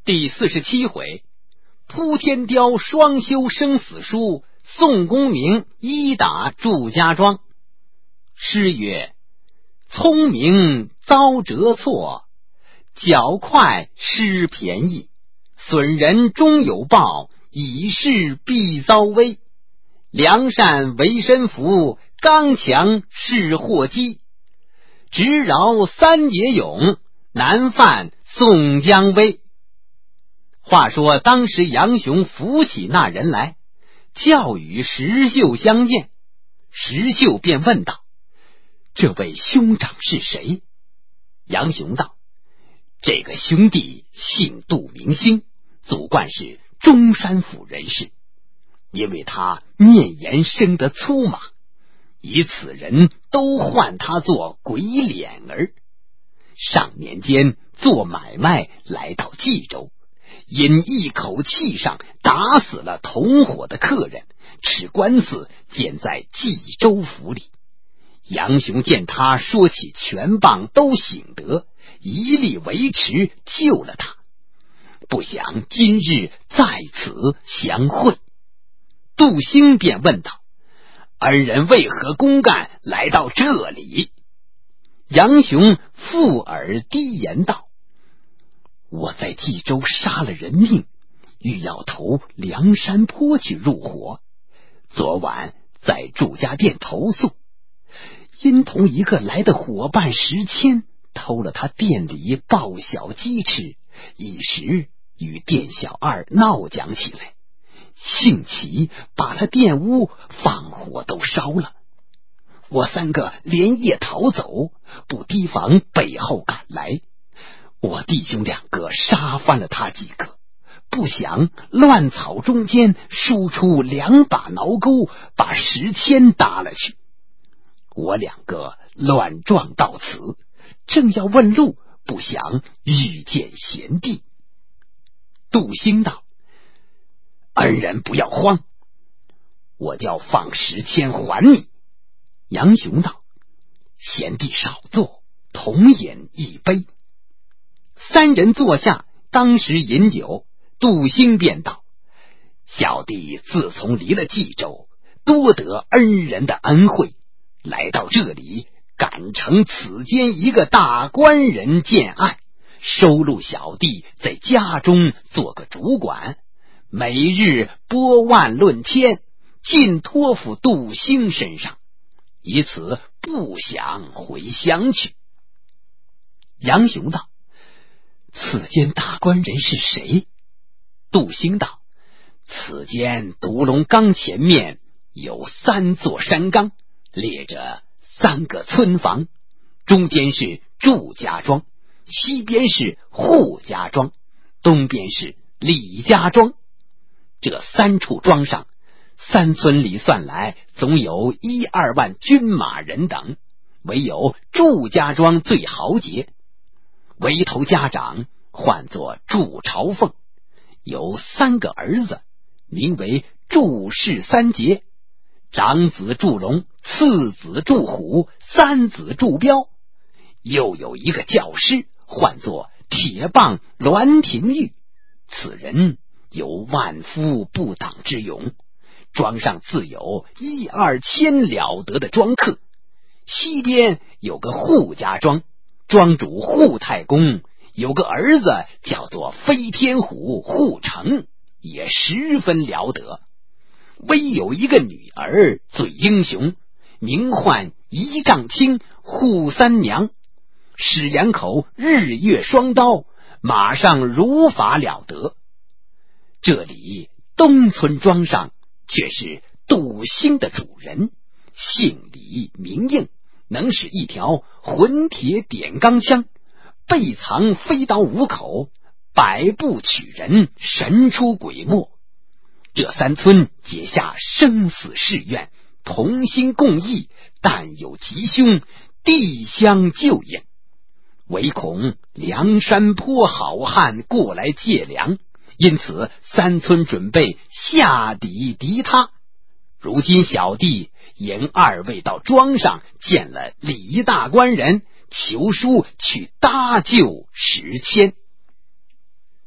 第47回，扑天雕双修生死书，宋公明一打祝家庄。诗曰：聪明遭折错，脚快失便宜，损人终有报，以势必遭危。良善为身福，刚强是祸机。直饶三节勇，难犯宋江威。话说当时杨雄扶起那人来，叫与石秀相见。石秀便问道：这位兄长是谁？杨雄道：这个兄弟姓杜名兴，祖贯是中山府人士。因为他面颜生得粗马，以此人都唤他做鬼脸儿。上年间做买卖来到冀州，因一口气上打死了同伙的客人，吃官司监在冀州府里。杨雄见他说起拳棒都醒得，一力维持救了他，不想今日在此相会。杜兴便问道：恩人为何公干来到这里？杨雄附耳低言道：我在冀州杀了人命，欲要投梁山坡去入伙。昨晚在祝家店投宿，因同一个来的伙伴石谦偷了他店里爆小鸡吃，一时与店小二闹讲起来，兴起把他店屋放火都烧了。我三个连夜逃走，不提防背后赶来，我弟兄两个杀翻了他几个，不想乱草中间输出两把挠钩，把石谦打了去。我两个乱撞到此，正要问路，不想遇见贤弟。杜兴道：恩人不要慌，我叫放石谦还你。杨雄道：贤弟少坐，同饮一杯。三人坐下，当时饮酒。杜兴便道：小弟自从离了冀州，多得恩人的恩惠，来到这里，赶承此间一个大官人建案，收录小弟在家中做个主管，每日拨万论千，尽托付杜兴身上，以此不想回乡去。杨雄道：此间大官人是谁？杜兴道：此间独龙岗前面有3座山岗，列着3个村房，中间是祝家庄，西边是扈家庄，东边是李家庄。这3处庄上，3村里算来总有1-2万军马人等，唯有祝家庄最豪杰。为头家长唤作祝朝凤，有3个儿子，名为祝氏三杰，长子祝龙，次子祝虎，三子祝彪。又有一个教师，唤作铁棒栾廷玉，此人有万夫不挡之勇，庄上自有1-2千了得的庄客。西边有个扈家庄，庄主扈太公有个儿子叫做飞天虎扈成，也十分了得。唯有一个女儿最英雄，名唤一丈青扈三娘，使两口日月双刀，马上如法了得。这里东村庄上却是杜兴的主人，姓李名应，能使一条混铁点钢枪，背藏飞刀5口，百步取人，神出鬼没。这3村结下生死誓愿，同心共义，但有吉凶，递相救应。唯恐梁山坡好汉过来借粮，因此3村准备下底敌他。如今小弟引2位到庄上见了李大官人，求书去搭救石谦。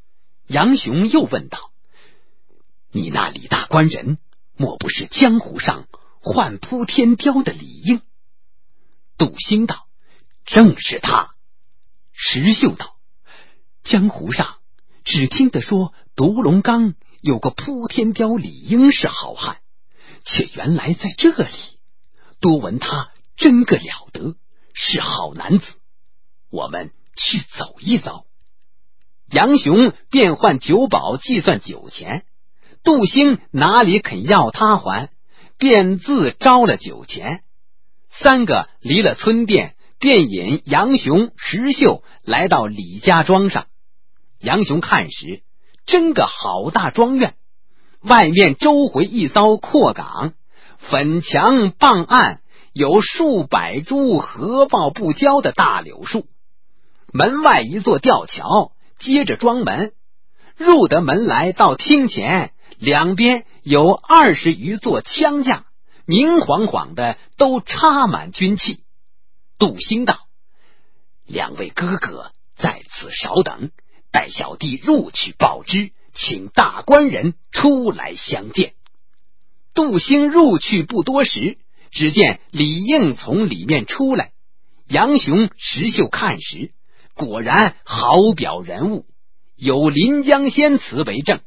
杨雄又问道：你那李大官人莫不是江湖上唤扑天雕的李应？杜兴道：正是他。石秀道：江湖上只听得说独龙岗有个扑天雕李应是好汉，却原来在这里，多闻他真个了得，是好男子，我们去走一遭。杨雄便唤酒保计算酒钱，杜兴哪里肯要他还，便自招了酒钱。三个离了村店，便引杨雄、石秀来到李家庄上。杨雄看时，真个好大庄院，外面周回一遭阔岗，粉墙傍岸，有数百株合抱不交的大柳树。门外一座吊桥，接着庄门，入得门来到厅前，两边有20余座枪架，明晃晃的都插满军器。杜兴道：两位哥哥在此稍等，待小弟入去报知，请大官人出来相见。杜兴入去不多时，只见李应从里面出来。杨雄、石秀看时，果然好表人物，有临江仙词为证：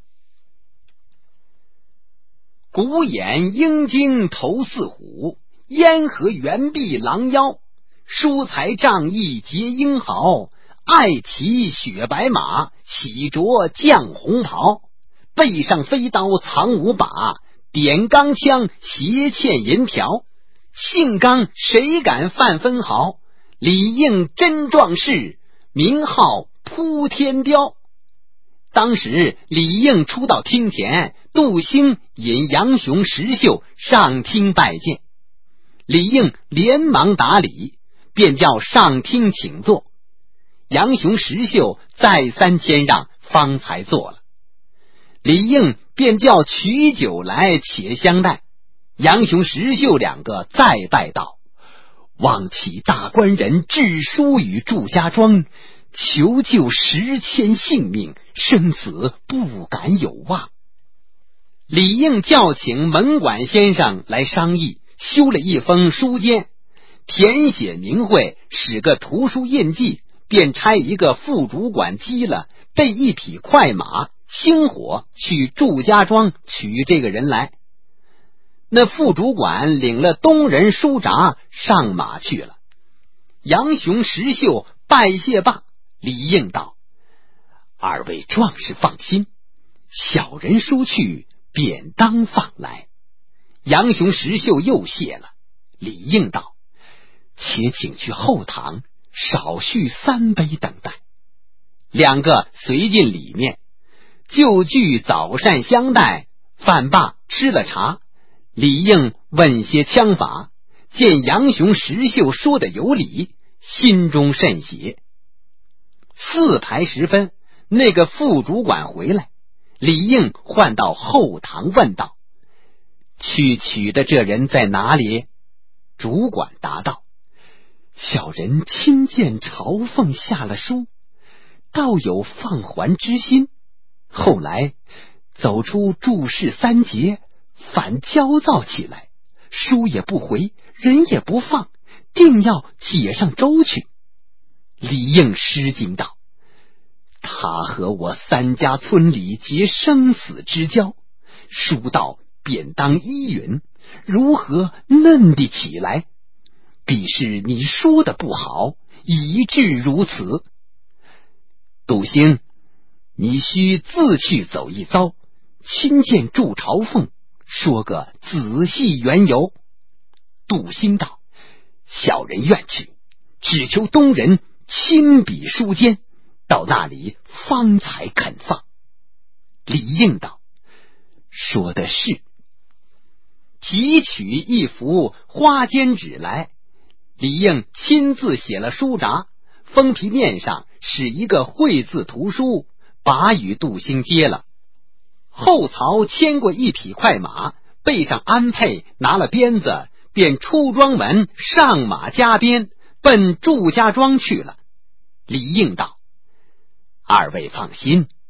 古眼鹰睛头似虎，咽喉圆臂狼腰，疏财仗义结英豪，爱骑雪白马，喜着绛红袍，背上飞刀藏5把，点钢枪斜嵌银条，性刚谁敢犯分毫，李应真壮士，名号扑天雕。当时李应出到厅前，杜兴引杨雄、石秀上厅拜见。李应连忙打礼，便叫上厅请坐。杨雄、石秀再三谦让，方才坐了。李应便叫取酒来且相待。杨雄、石秀两个再拜道：望起大官人致书与祝家庄，求救10千性命，生死不敢有望。李应叫请门管先生来商议，修了一封书笺，填写名讳，使个图书印记，便差一个副主管击了，备一匹快马，星火去祝家庄取这个人来。那副主管领了东人书札上马去了。杨雄、石秀拜谢罢，李应道：二位壮士放心，小人书去便当放来。杨雄、石秀又谢了。李应道：且请去后堂少续3杯等待。两个随进里面，就聚早膳相待，饭罢吃了茶。李应问些枪法，见杨雄、石秀说的有理，心中甚喜。4排时分，那个副主管回来，李应唤到后堂问道：去取的这人在哪里？主管答道：小人亲见朝奉下了书，倒有放还之心，后来走出注释3节，反焦躁起来，书也不回，人也不放，定要解上州去。李应失惊道：他和我3家村里结生死之交，书到便当依允，如何嫩地起来？必是你说的不好，以致如此。杜兴，你须自去走一遭，亲见祝朝奉，说个仔细缘由。杜兴道：小人愿去，只求东人亲笔书笺，到那里方才肯放。李应道：说的是。提取一幅花笺纸来，李应亲自写了书札，封皮面上使一个绘字图书，把与杜兴接了。后曹牵过一匹快马，背上鞍辔，拿了鞭子，便出庄门，上马加鞭，奔祝家庄去了。李应道：二位放心，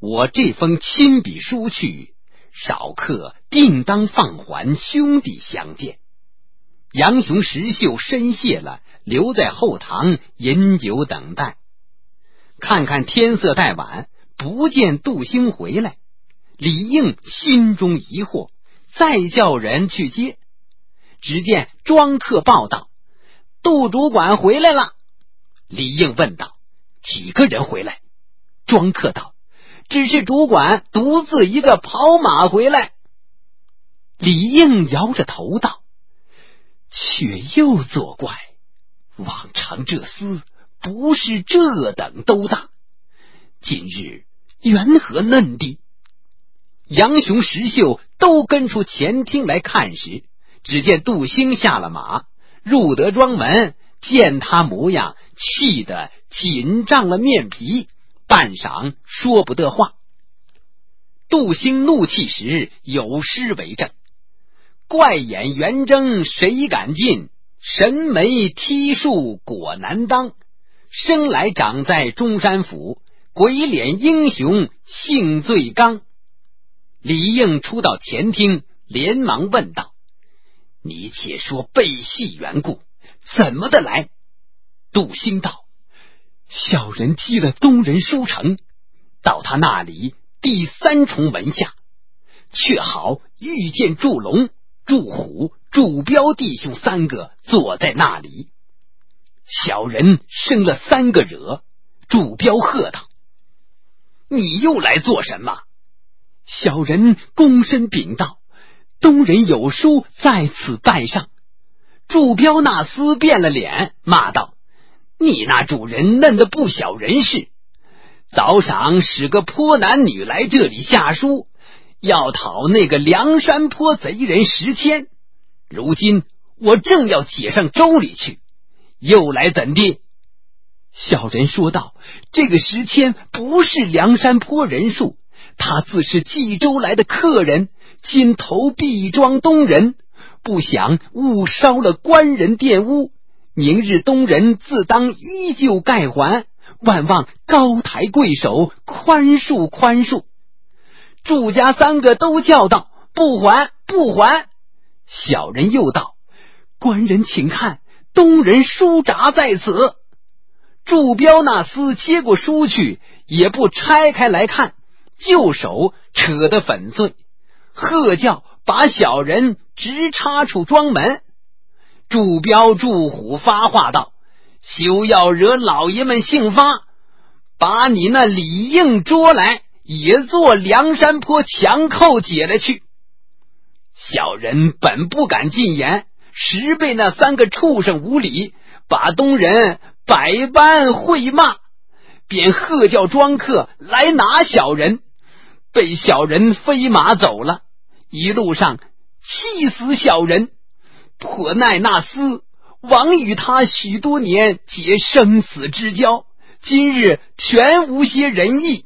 我这封亲笔书去，少客定当放还兄弟相见。杨雄、石秀深谢了，留在后堂饮酒等待。看看天色太晚，不见杜兴回来，李应心中疑惑，再叫人去接。只见庄客报道，杜主管回来了。李应问道，几个人回来？庄客道，只是主管独自一个跑马回来。李应摇着头道，却又作怪，往常这厮不是这等兜大，今日缘何嫩地？杨雄、石秀都跟出前厅来看时，只见杜兴下了马，入得庄门，见他模样，气得紧张了面皮，半晌说不得话。杜兴怒气时有诗为证，怪眼圆睁谁敢进，神眉踢树果难当，生来长在中山府，鬼脸英雄性最刚。李应出到前厅，连忙问道，你且说背戏缘故，怎么的来？杜兴道，小人击了东人书城，到他那里第3重门下，却好遇见祝龙、祝虎、祝彪弟兄3个坐在那里。小人生了3个惹。祝彪喝道，你又来做什么？小人躬身禀道，东人有书在此拜上。祝彪那厮变了脸，骂道，你那主人嫩得不小人事，早晌使个坡男女来这里下书，要讨那个梁山坡贼人10千，如今我正要解上州里去，又来怎地？小人说道，这个10千不是梁山坡人数，他自是冀州来的客人，今投毕庄东人，不想误烧了官人店屋，明日东人自当依旧盖还，万望高抬贵手，宽恕宽恕。祝家3个都叫道，不还不还。小人又道，官人请看，东人书札在此。祝彪那厮接过书去，也不拆开来看，就手扯得粉碎，喝叫把小人直插出庄门。祝彪、祝虎发话道，休要惹老爷们兴发，把你那李应捉来，也做梁山坡强寇解了去。小人本不敢进言，实被那3个畜生无礼，把东人百般会骂，便喝叫庄客来拿小人，被小人飞马走了，一路上气死小人，颇奈那厮枉与他许多年结生死之交，今日全无些仁义。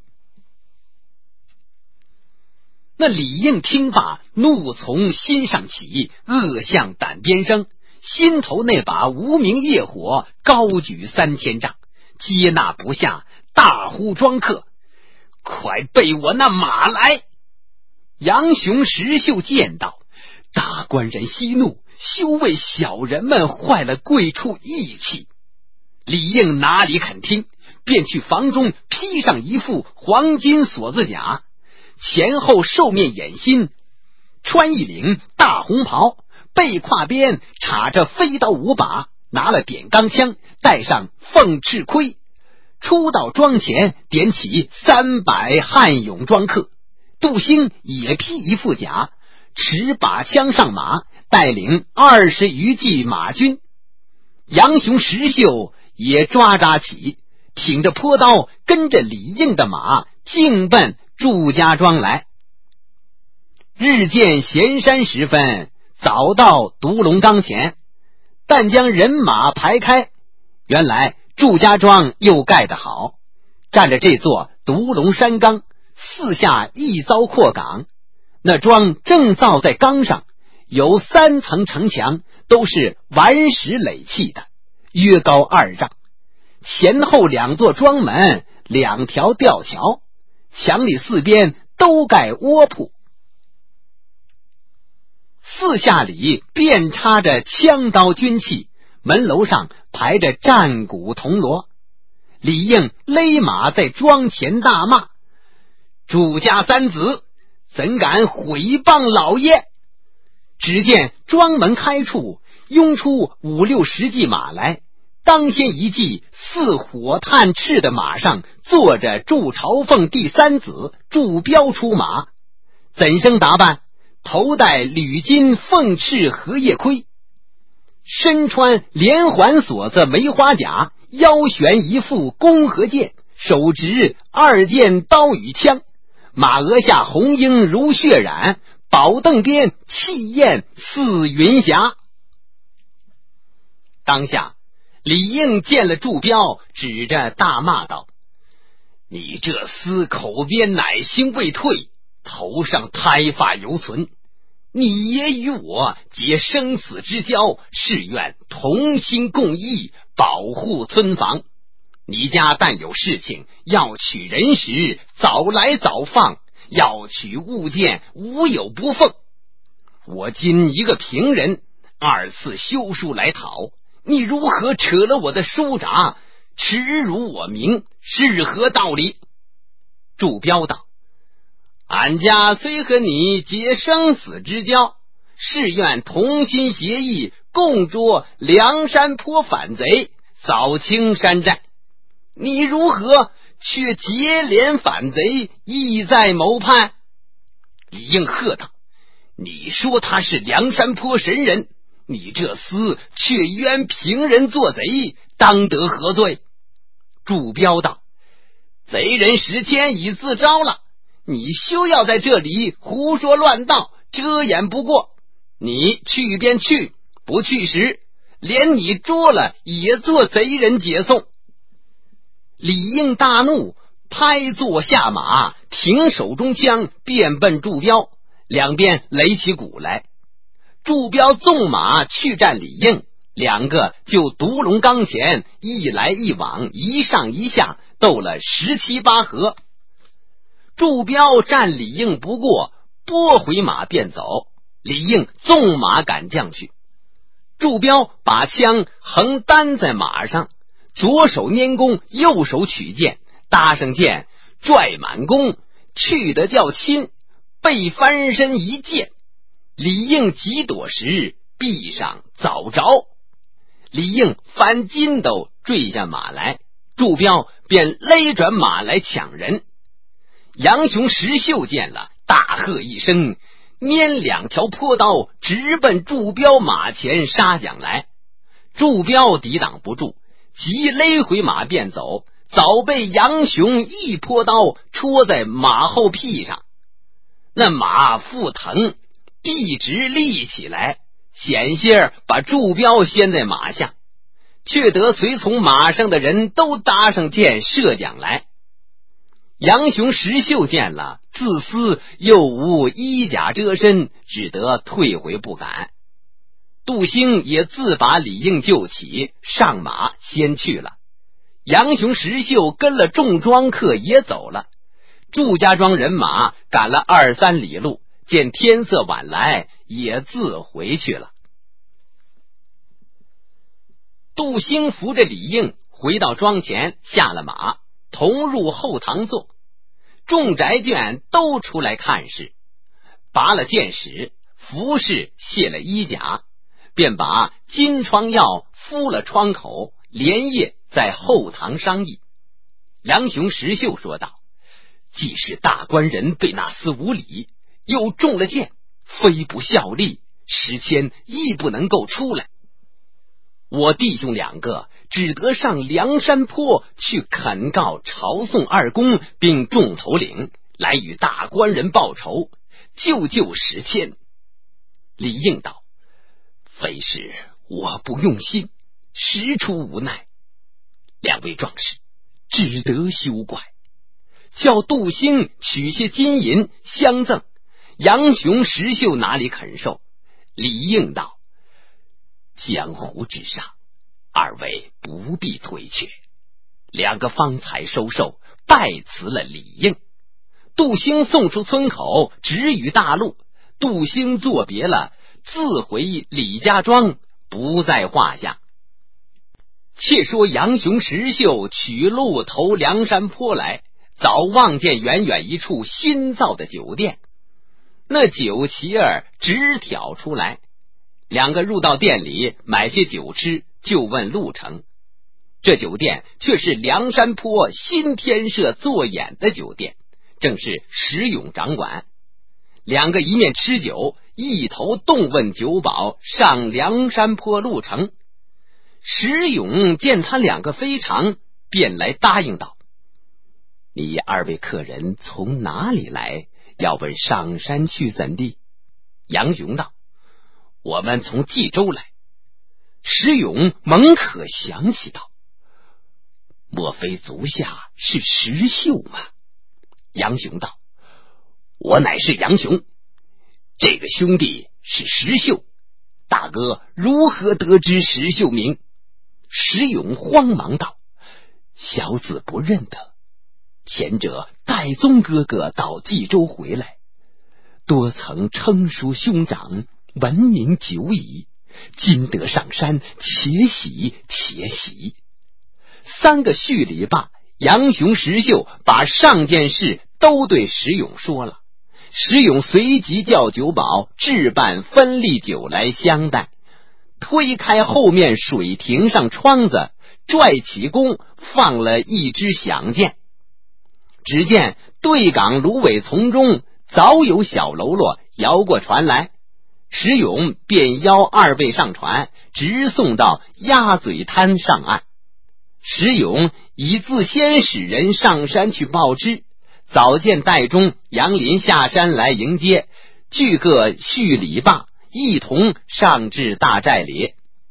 那李应听罢，怒从心上起，恶向胆边生，心头那把无名业火高举3000丈，接纳不下，大呼庄客，快备我那马来。杨雄、石秀见到，大官人息怒，休为小人们坏了贵处义气。李应哪里肯听，便去房中披上一副黄金锁子甲，前后兽面掩心，穿一领大红袍，背胯边插着飞刀5把，拿了点钢枪，带上凤翅盔，出到庄前，点起300悍勇庄客。杜兴也披一副甲，持把枪上马，带领20余骑马军。杨雄、石秀也抓起，挺着坡刀，跟着李应的马，径奔祝家庄来。日见闲山时分，早到独龙岗前，但将人马排开，原来祝家庄又盖得好，占着这座独龙山岗，四下一遭阔岗，那庄正造在岗上，有3层城墙，都是顽石垒砌的，约高2丈，前后2座庄门，2条吊桥， 墙里四边都盖窝铺，四下里遍插着枪刀军器，门楼上排着战鼓铜锣。李应勒马在庄前大骂：祝家三子怎敢毁谤老爷！只见庄门开处，拥出5、6、10骑马来，当先一骑似火炭赤的马上坐着祝朝凤第三子祝彪出马，怎生打扮？头戴铝金凤翅荷叶盔，身穿连环锁子梅花甲，腰悬一副弓和箭，手执2件刀与枪，马额下红缨如血染，宝凳边气焰似云霞。当下李应见了祝彪，指着大骂道：你这厮口边奶腥未退，头上胎发犹存，你爷与我结生死之交，誓愿同心共义，保护村房。你家但有事情，要取人时早来早放，要取物件无有不奉。我今一个平人，2次修书来讨，你如何扯了我的书札，耻辱我名，是何道理？祝彪道：俺家虽和你结生死之交，誓愿同心协议，共捉梁山坡反贼，扫清山寨。你如何却结连反贼，意在谋叛？李应喝道：你说他是梁山坡神人，你这厮却冤平人做贼，当得何罪？祝彪道：贼人石谦已自招了，你休要在这里胡说乱道，遮掩不过。你去便去，不去时连你捉了也做贼人解送。李应大怒，拍坐下马，停手中枪，便奔祝彪，两边擂起鼓来。祝彪纵马去战李应，两个就独龙冈前一来一往，一上一下，斗了17、8合。祝彪战李应不过，拨回马便走。李应纵马赶将去，祝彪把枪横担在马上，左手拈弓，右手取剑，搭上剑，拽满弓，去得较亲，背翻身一箭。李应急躲时，臂上早着，李应翻筋斗坠下马来，祝彪便勒转马来抢人。杨雄石秀见了，大喝一声，拈2条坡刀直奔祝彪马前杀将来。祝彪抵挡不住，急勒回马便走，早被杨雄一坡刀戳在马后屁上，那马腹疼，臂直立起来，险些把祝彪掀在马下，却得随从马上的人都搭上箭射将来。杨雄石秀见了，自私又无衣甲遮身，只得退回不敢。杜兴也自把李应救起，上马先去了。杨雄石秀跟了众庄客也走了。祝家庄人马赶了2、3里路，见天色晚来，也自回去了。杜兴扶着李应回到庄前，下了马，同入后堂坐。众宅眷都出来看事，拔了箭矢，服侍卸了衣甲，便把金疮药敷了窗口，连夜在后堂商议。杨雄石秀说道：既是大官人对那厮无礼，又中了箭，非不效力，石谦亦不能够出来。我弟兄2个只得上梁山坡去恳告朝宋2公并众头领，来与大官人报仇，救石谦。李应道：非是我不用心，实出无奈。2位壮士只得休怪，叫杜兴取些金银相赠。杨雄石秀哪里肯受？李应道：江湖之上，2位不必推却。2个方才收受，拜辞了李应。 杜兴送出村口，直与大路。杜兴作别了，自回李家庄，不在话下。且说杨雄、石秀取路投梁山坡来，早望见远远一处新造的酒店，那酒旗儿直挑出来。两个入到店里买些酒吃，就问路程。这酒店却是梁山坡新天社做演的酒店，正是石勇掌管。两个一面吃酒，一头动问酒保上梁山坡路程。石勇见他两个非常，便来答应道：你二位客人从哪里来？要问上山去怎地？杨雄道：我们从冀州来。石勇猛可想起道：莫非足下是石秀吗？杨雄道：我乃是杨雄，这个兄弟是石秀，大哥如何得知石秀名？石勇慌忙道：小子不认得，前者戴宗哥哥到冀州回来，多曾称书兄长，闻名久矣，今得上山，且喜且喜。三个叙礼罢，杨雄、石秀把上件事都对石勇说了。石勇随即叫酒保置办分例酒来相待，推开后面水亭上窗子，拽起弓，放了一支响箭。只见对港芦苇丛中早有小喽啰摇过船来，石勇便邀二位上船，直送到鸭嘴滩上岸。石勇已自先使人上山去报知，早见戴宗、杨林下山来迎接，俱各叙礼罢，一同上至大寨里。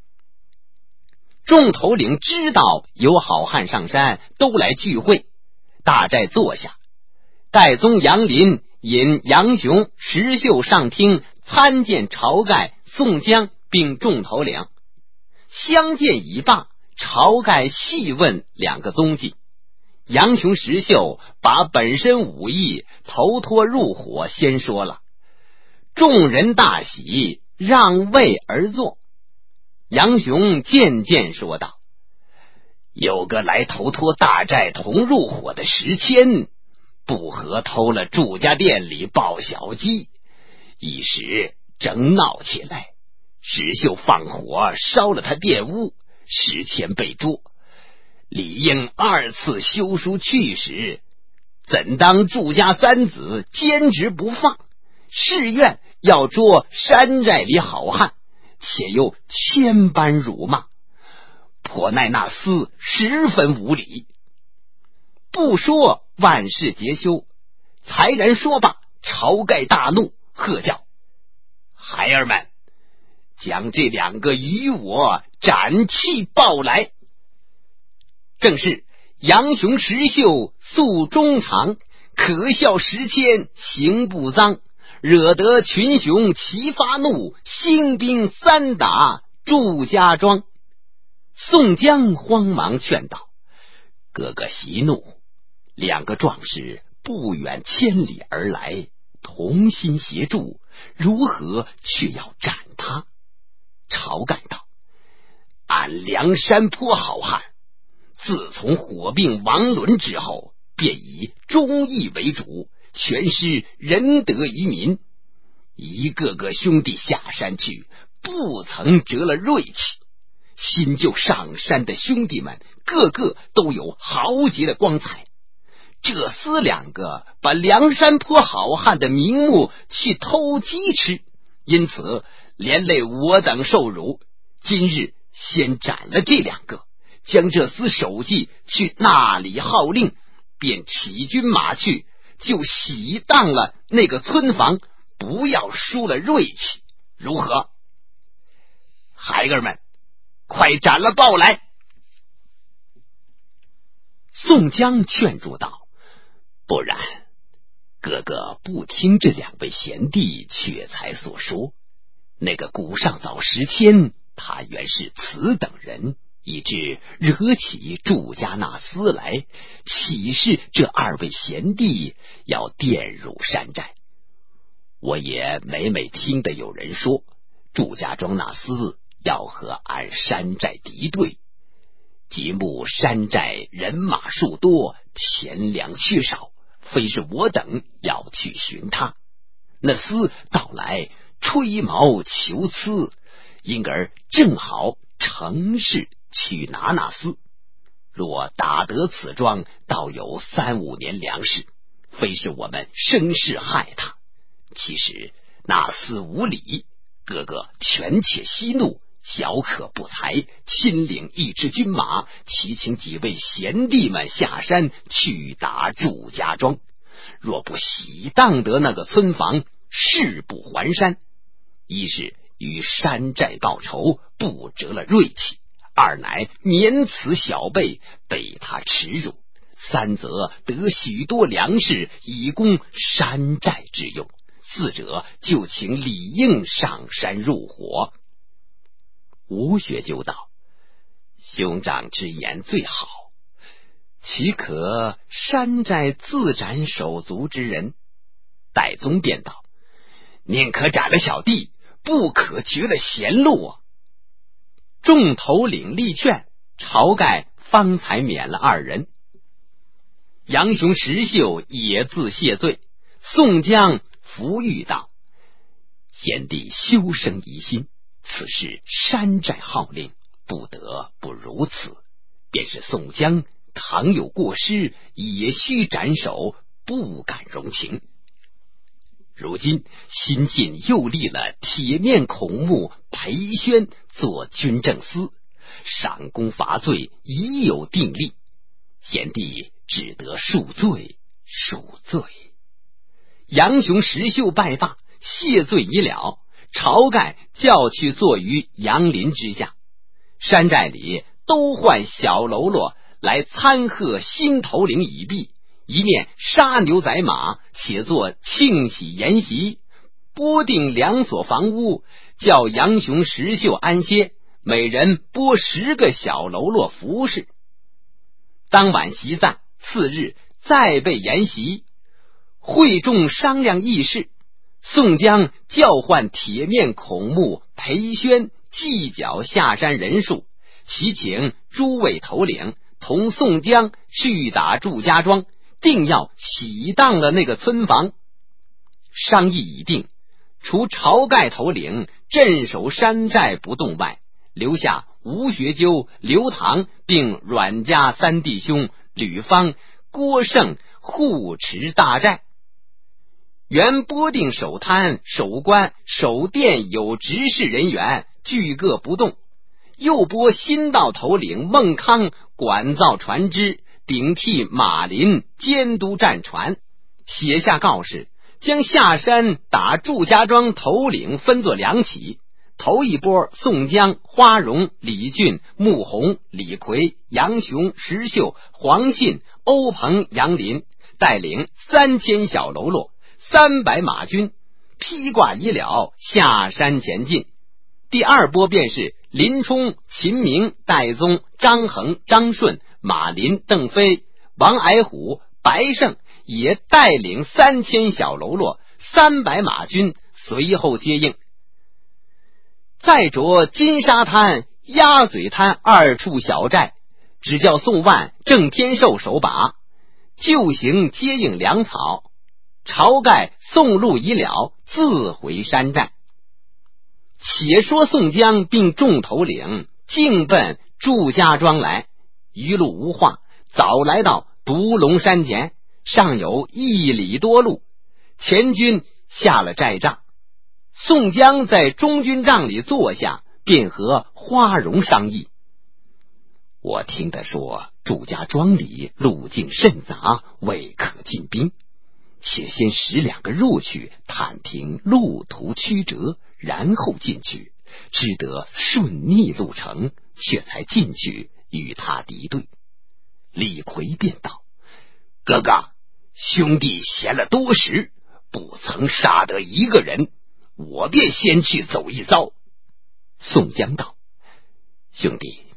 众头领知道有好汉上山，都来聚会。大寨坐下，戴宗、杨林引杨雄、石秀上厅参见晁盖、宋江并众头领。相见已罢，晁盖细问两个踪迹。杨雄、石秀把本身武艺头脱入伙先说了，众人大喜，让位而坐。杨雄渐渐说道：有个来头脱大寨同入伙的石谦，不和偷了祝家店里抱小鸡，一时争闹起来，石秀放火烧了他店屋，石谦被捉。理应二次修书去时，怎当祝家三子坚持不放，誓愿要捉山寨里好汉，且又千般辱骂，颇奈那厮十分无礼。不说万事皆休，才然说罢，晁盖大怒，喝叫：孩儿们，将这两个与我斩气报来！正是杨雄、石秀诉衷肠，可笑石谦行不脏，惹得群雄齐发怒，兴兵三打祝家庄。宋江慌忙劝道：哥哥息怒，两个壮士不远千里而来，同心协助，如何却要斩他？晁盖道：俺梁山坡好汉，自从火并王伦之后，便以忠义为主，全施仁德于民。一个个兄弟下山去，不曾折了锐气。新就上山的兄弟们，个个都有豪杰的光彩。这厮两个把梁山坡好汉的名目去偷鸡吃，因此连累我等受辱。今日先斩了这两个，将这厮首级去那里号令，便起军马去，就喜当了那个村房，不要输了锐气，如何？孩儿们，快斩了报来！宋江劝住道：不然，哥哥不听这两位贤弟却才所说，那个古上早石谦，他原是此等人， 以致惹起祝家那厮来，启示这二位贤弟要垫入山寨。我也每每听得有人说，祝家庄那厮要和俺山寨敌对，即目山寨人马数多，钱粮缺少，非是我等要去寻他。那厮到来吹毛求疵，因而正好乘势去拿那厮。若打得此庄，倒有3-5年粮食，非是我们生事害他。其实那厮无礼，个个权且息怒，小可不才，亲领一支军马，齐请几位贤弟们下山去打祝家庄。若不喜当得那个村房，誓不还山。一是与山寨报仇，不折了锐气；二乃免此小辈，被他耻辱；三则得许多粮食，以供山寨之用；四者就请李应上山入伙。吴学究道：兄长之言最好，岂可山寨自斩手足之人？戴宗便道：宁可斩了小弟，不可绝了贤路啊！众头领力劝，晁盖方才免了二人。杨雄、石秀也自谢罪。宋江伏谕道：贤弟休生疑心，此事山寨号令，不得不如此。便是宋江倘有过失，也须斩首，不敢容情。如今新晋又立了铁面孔目裴宣做军政司，赏功罚罪已有定例，贤弟只得恕罪赎罪。杨雄、石秀拜罢，谢罪已了。晁盖叫去坐于杨林之下，山寨里都唤小喽啰来参贺新头领已毕，一面杀牛宰马，且做庆喜筵席，拨定2所房屋，叫杨雄、石秀安歇，每人拨10个小喽啰服侍。当晚席散，次日再备筵席，会众商量议事。宋江叫唤铁面孔目裴宣计较下山人数，其请诸位头领同宋江去打祝家庄，定要喜当了那个村房。商议已定，除晁盖头领镇守山寨不动外，留下吴学究、刘唐并阮家3弟兄吕方、郭盛护持大寨。原拨定守滩、守关、守殿有执事人员，俱各不动，又拨新道头领孟康管造船只，顶替马林监督战船，写下告示，将下山打祝家庄头领分作2起。头一波宋江、花荣、李俊、穆弘、李逵、杨雄、石秀、黄信、欧鹏、杨林，带领3000小喽啰，300马军，披挂已了，下山前进。第二波便是林冲、秦明、戴宗、张衡、张顺、马林、邓飞、王矮虎、白胜，也带领3000小喽啰，300马军随后接应。再着金沙滩、鸭嘴滩2处小寨，只叫宋万、郑天寿守把，就行接应粮草。晁盖送路已了，自回山寨。且说宋江并众头领径奔祝家庄来，余路无话，早来到独龙山前，尚有1里多路。前军下了寨帐，宋江在中军帐里坐下，便和花荣商议。我听得说祝家庄里路径甚杂，未可进兵，且先使2个入去探听路途曲折，然后进去，只得顺逆路程，却才进去与他敌对。李逵便道：哥哥，兄弟闲了多时，不曾杀得1个人，我便先去走一遭。宋江道：兄弟，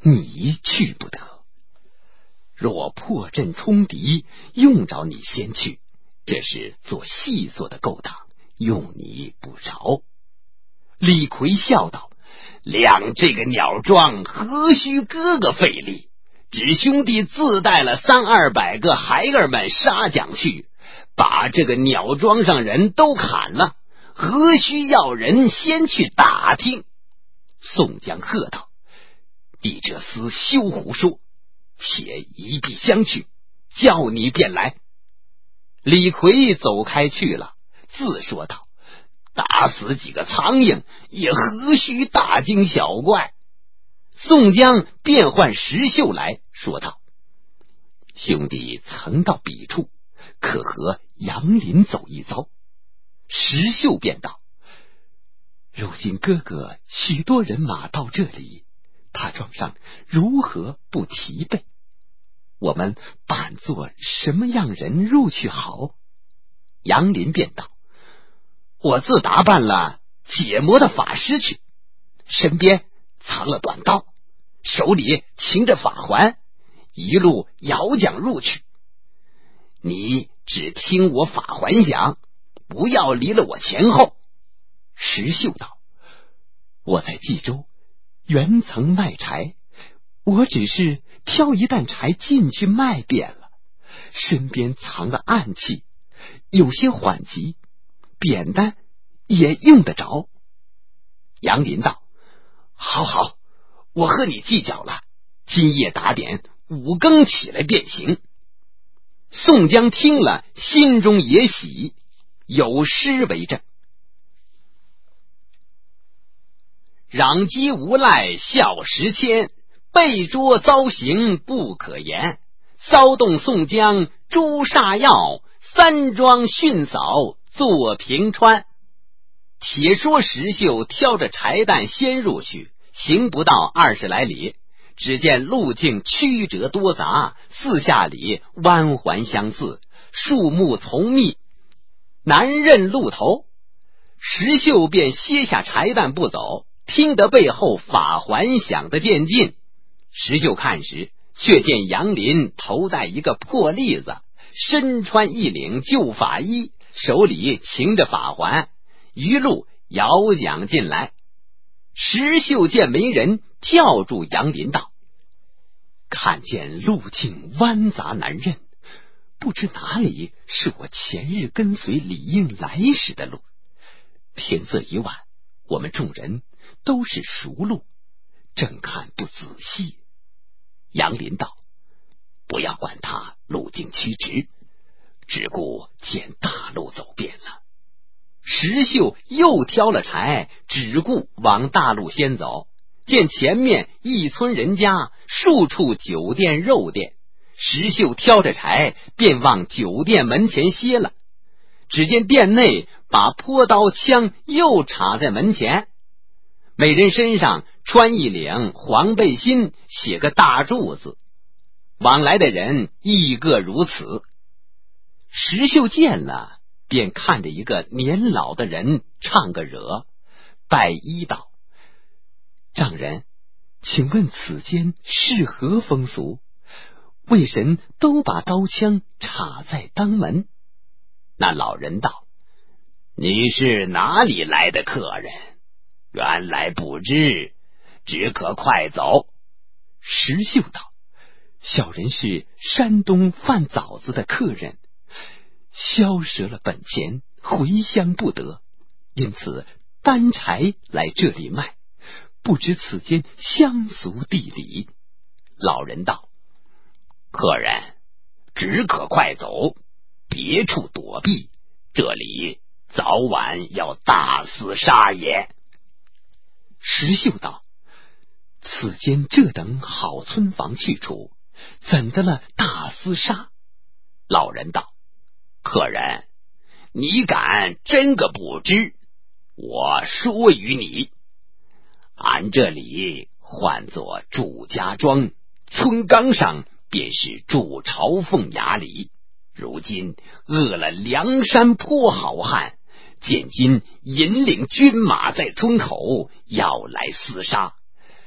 你去不得。若破阵冲敌，用着你先去，这是做细作的勾当，用你不着。李逵笑道：亮这个鸟庄，何须哥哥费力？只兄弟自带了300-200个孩儿们杀将去，把这个鸟庄上人都砍了，何须要人先去打听？宋江喝道：你这厮休胡说，且一臂相去，叫你便来。李逵走开去了，自说道：打死几个苍蝇，也何须大惊小怪。宋江便唤石秀来说道：兄弟曾到彼处，可和杨林走一遭？石秀便道：如今哥哥许多人马到这里，他庄上如何不提备？我们扮作什么样人入去好？杨林便道：我自打扮了解魔的法师去，身边藏了短刀，手里擎着法环，一路摇桨入去。你只听我法环响，不要离了我前后。石秀道：我在冀州原曾卖柴，我只是挑一担柴进去卖便了，身边藏了暗器，有些缓急，扁担也用得着。杨林道：好好，我和你计较了，今夜打点5更起来便行。宋江听了，心中也喜，有诗为证：攘鸡无赖笑时迁，被捉遭刑不可言。骚动宋江诛杀药，3庄训扫坐平川。且说石秀挑着柴担先入去，行不到20来里，只见路径曲折多杂，四下里弯环相似，树木丛密，难认路头。石秀便歇下柴担不走，听得背后法环响得渐近。石秀看时，却见杨林头戴一个破笠子，身穿一领旧法衣，手里擎着法环，一路摇桨进来。石秀见没人，叫住杨林道：看见路径弯杂难认，不知哪里是我前日跟随李应来时的路。天色已晚，我们众人都是熟路，正看不仔细。杨林道：不要管他路径曲直，只顾见大路走遍了。石秀又挑了柴，只顾往大路先走，见前面一村人家，数处酒店肉店。石秀挑着柴，便往酒店门前歇了。只见店内把坡刀枪又插在门前，每人身上穿一领黄背心，写个大柱子，往来的人一个如此。石秀见了，便看着一个年老的人唱个惹，拜衣道：丈人，请问此间是何风俗？为神都把刀枪插在当门？那老人道：你是哪里来的客人？原来不知，只可快走。石秀道：小人是山东贩枣子的客人，消折了本钱，回乡不得，因此担柴来这里卖，不知此间乡俗地理。老人道：客人只可快走，别处躲避，这里早晚要大厮杀也。石秀道：此间这等好村房去处，怎的了大厮杀？老人道：客人，你敢真个不知？我说与你，俺这里唤作祝家庄，村纲上便是祝朝凤衙里。如今饿了梁山坡好汉，见今引领军马在村口，要来厮杀。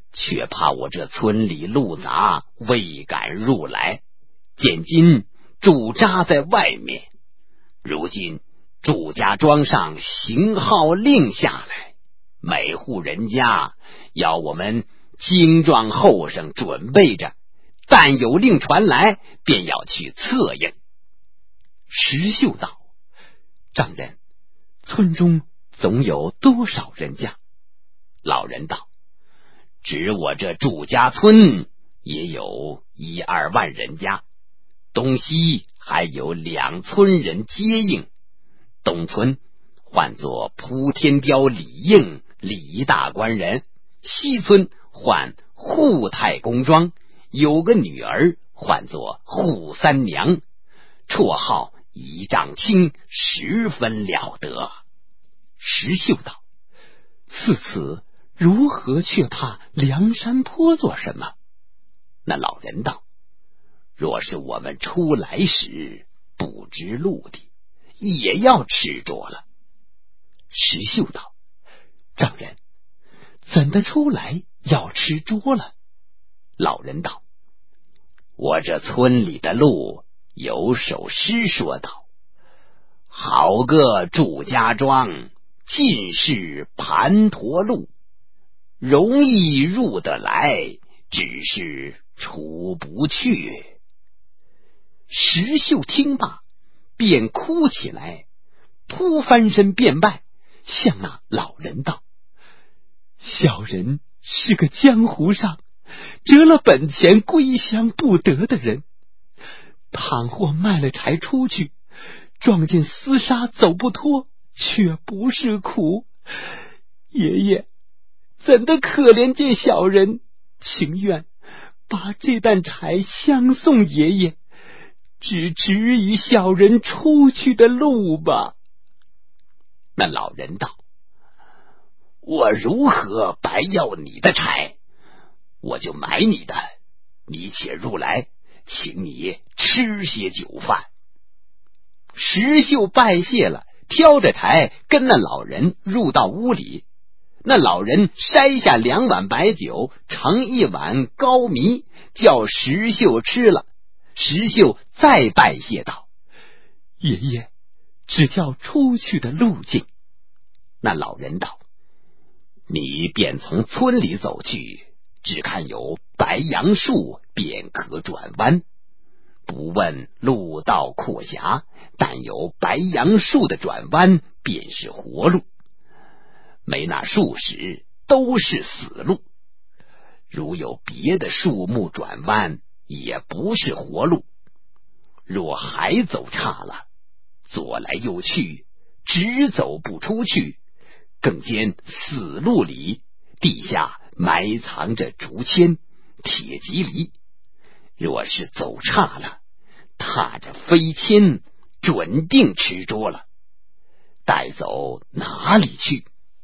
却怕我这村里路杂，未敢入来。现今驻扎在外面，如今祝家庄上行号令下来，每户人家要我们精壮后生准备着，但有令传来，便要去策应。石秀道：丈人，村中总有多少人家？老人道：只我这祝家村也有1-2万人家，东西还有2村人接应。东村唤作扑天雕李应李大官人，西村唤扈太公庄，有个女儿唤作扈三娘，绰号一丈青，十分了得。石秀道：此如何却怕梁山坡做什么？那老人道：若是我们出来时不知路的，也要吃着了。石秀道：丈人，怎的出来要吃着了？老人道：我这村里的路，有首诗说道：好个祝家庄，尽是盘陀路，容易入得来，只是出不去。石秀听罢，便哭起来，扑翻身便拜，向那老人道：小人是个江湖上折了本钱归乡不得的人，倘或卖了柴出去，撞见厮杀走不脱，却不是苦。爷爷怎的可怜见小人，情愿把这担柴相送爷爷，只指与小人出去的路吧。那老人道：我如何白要你的柴？我就买你的，你且入来，请你吃些酒饭。石秀拜谢了，挑着柴跟那老人入到屋里。那老人筛下2碗白酒，盛1碗高糜，叫石秀吃了。石秀再拜谢道：爷爷只教出去的路径。那老人道：你便从村里走去，只看有白杨树，便可转弯。不问路道阔狭，但有白杨树的转弯，便是活路。没那树时，都是死路。如有别的树木转弯，也不是活路。若还走差了，左来右去，直走不出去，更见死路里地下埋藏着竹签、铁蒺藜。若是走差了，踏着飞签，准定吃着了。带走哪里去？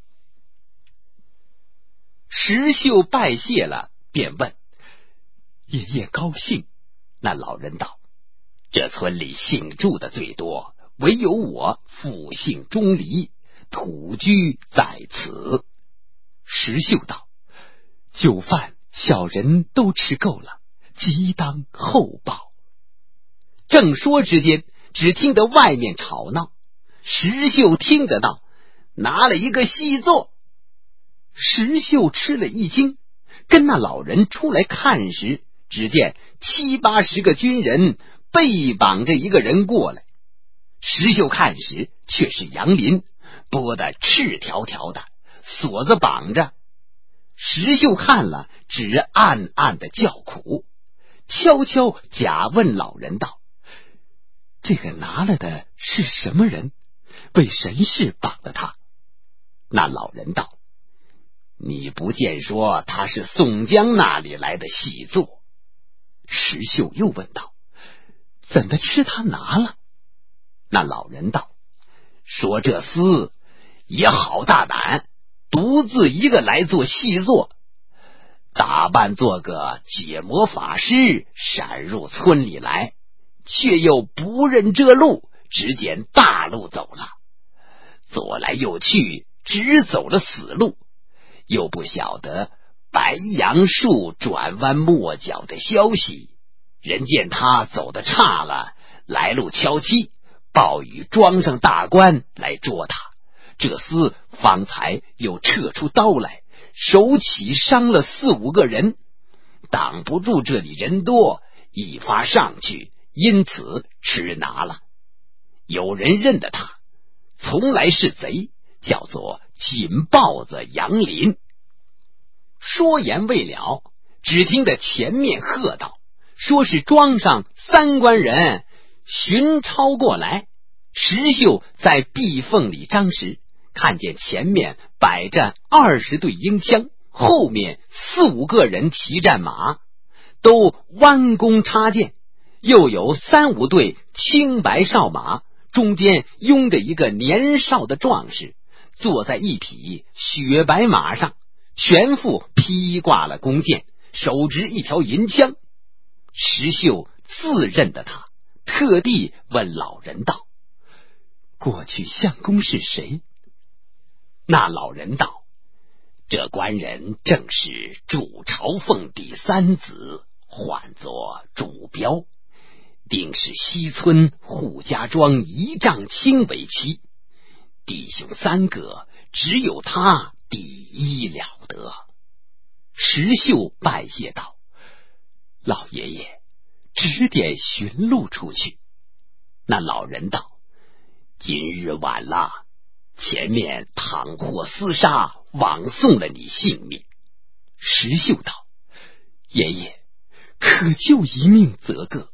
石秀拜谢了，便问：爷爷高兴？那老人道：这村里姓祝的最多，唯有我父姓钟离，土居在此。石秀道：酒饭小人都吃够了，即当后报。正说之间，只听得外面吵闹。石秀听得到，拿了一个细作。石秀吃了一惊，跟那老人出来看时，只见70-80个军人背绑着一个人过来。石秀看时，却是杨林，剥得赤条条的，锁子绑着。石秀看了，只暗暗的叫苦，悄悄假问老人道：这个拿了的是什么人？为神事绑了他？那老人道：你不见说他是宋江那里来的细作？石秀又问道：怎的吃他拿了？那老人道：说这厮也好大胆，独自一个来做细作，打扮做个解魔法师，闪入村里来，却又不认这路，只捡大路走了，左来右去，只走了死路，又不晓得白杨树转弯抹角的消息，人见他走得差了，来路悄蹊，报与庄上大官来捉他。这厮方才又撤出刀来，手起伤了4、5个人，挡不住这里人多，一发上去，因此吃拿了。有人认得他，从来是贼，叫做锦豹子杨林。说言未了，只听得前面喝道，说是庄上3官人寻超过来。石秀在壁缝里张时，看见前面摆着20对鹰枪，后面4、5个人骑战马，都弯弓插箭，又有3、5对青白哨马，中间拥着一个年少的壮士，坐在一匹雪白马上，全副披挂了弓箭，手执一条银枪。石秀自认得他，特地问老人道：过去相公是谁？那老人道：这官人正是主朝奉第3子，唤作主标，定是西村扈家庄1丈青为妻，弟兄3个，只有他第一了得。石秀拜谢道：老爷爷指点寻路出去。那老人道：今日晚了，前面倘或厮杀，枉送了你性命。石秀道：爷爷可救一命则个。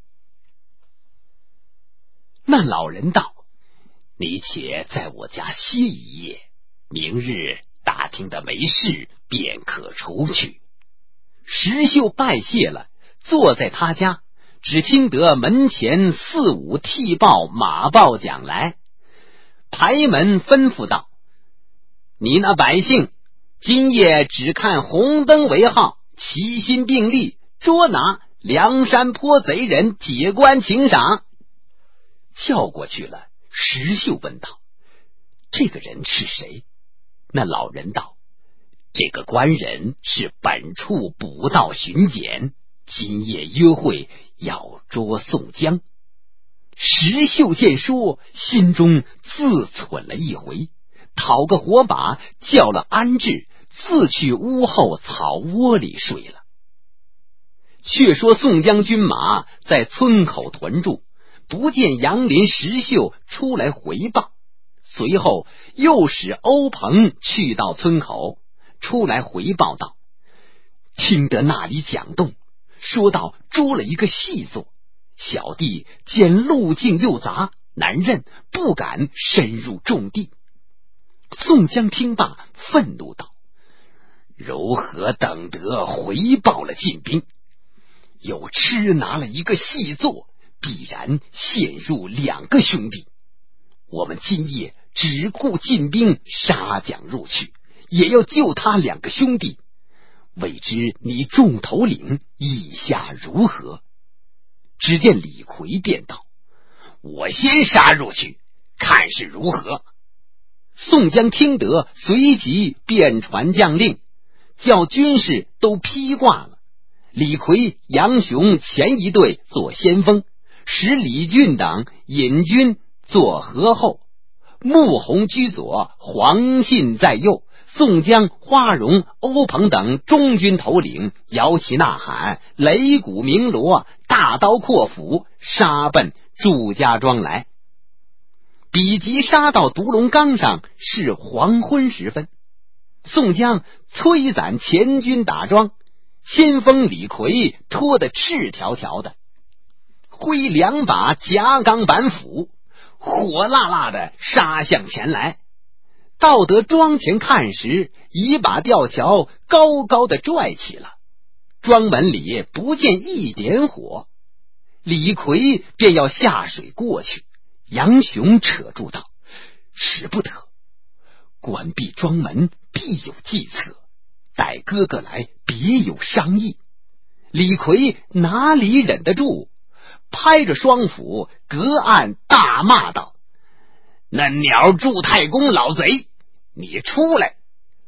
那老人道：你且在我家歇一夜，明日打听的没事，便可出去。石秀拜谢了，坐在他家，只听得门前4、5替报马报讲来，排门吩咐道：你那百姓今夜只看红灯为号，齐心并力捉拿梁山坡贼人，解官请赏。叫过去了。石秀问道：这个人是谁？那老人道：这个官人是本处捕盗巡检，今夜约会要捉宋江。石秀见说，心中自忖了一回，讨个火把，叫了安置，自去屋后草窝里睡了。却说宋江军马在村口屯住，不见杨林、石秀出来回报，随后又使欧鹏去到村口，出来回报道：听得那里讲动，说道捉了一个细作，小弟见路径又杂，难认，不敢深入重地。宋江听罢，愤怒道：如何等得回报了进兵，又吃拿了一个细作，必然陷入2个兄弟。我们今夜只顾进兵杀将入去，也要救他2个兄弟，未知你众头领意下如何？只见李逵便道：我先杀入去，看是如何。宋江听得，随即便传将令，叫军士都披挂了。李逵、杨雄前一队做先锋，使李俊等引军做合后，穆弘居左，黄信在右，宋江、花荣、欧鹏等中军头领摇旗呐喊，擂鼓鸣锣，大刀阔斧，杀奔祝家庄来。比及杀到独龙岗上，是黄昏时分。宋江催攒前军打庄，先锋李逵拖得赤条条的，挥2把夹钢板斧，火辣辣的杀向前来。到得庄前看时，已把吊桥高高的拽起了，庄门里不见一点火。李逵便要下水过去，杨雄扯住道：使不得，关闭庄门必有计策，待哥哥来别有商议。李逵哪里忍得住，拍着双斧隔岸大骂道：那鸟祝太公老贼，你出来，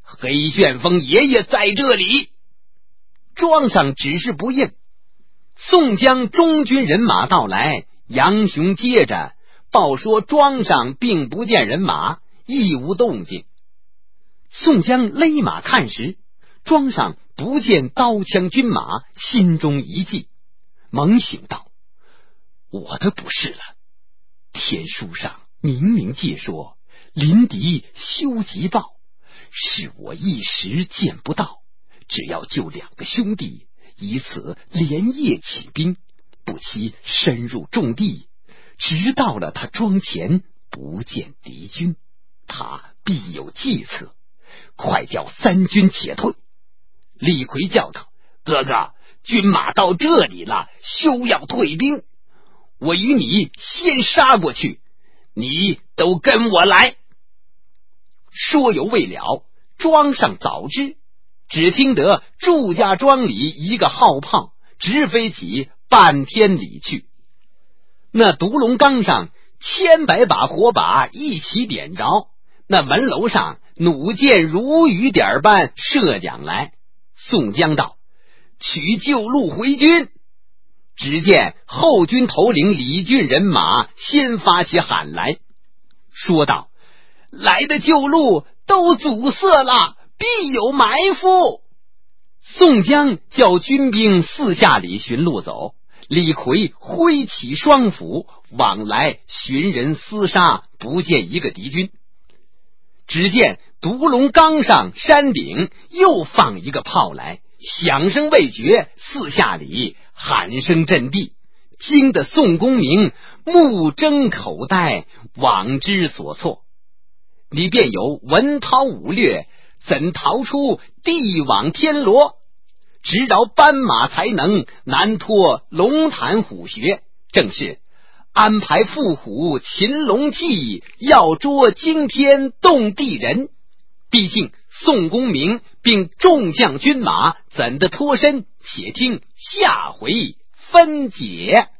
黑旋风爷爷在这里。庄上只是不应。宋江中军人马到来，杨雄接着报说庄上并不见人马，亦无动静。宋江勒马看时，庄上不见刀枪军马，心中一悸，猛醒道：我的不是了，天书上明明记说临敌休急报，是我一时见不到，只要救2个兄弟，以此连夜起兵，不期深入重地，直到了他庄前，不见敌军，他必有计策，快叫3军且退。李逵叫道：哥哥，军马到这里了，休要退兵，我与你先杀过去，你都跟我来。说犹未了，庄上早知，只听得祝家庄里一个号炮直飞起半天里去，那独龙冈上千百把火把一起点着，那门楼上弩箭如雨点般射将来。宋江道：取旧路回军。只见后军头领李俊人马先发起喊来，说道：来的旧路都阻塞了，必有埋伏。宋江叫军兵四下里寻路走，李逵挥起双斧往来寻人厮杀，不见一个敌军。只见独龙冈上山顶又放一个炮来，响声未绝，四下里喊声震地，惊得宋公明目睁口呆，枉之所措。你便有文韬武略，怎逃出地网天罗？直饶斑马才能，难脱龙潭虎穴。正是安排伏虎擒龙计，要捉惊天动地人。毕竟宋公明并众将军马，怎的脱身？且听下回分解。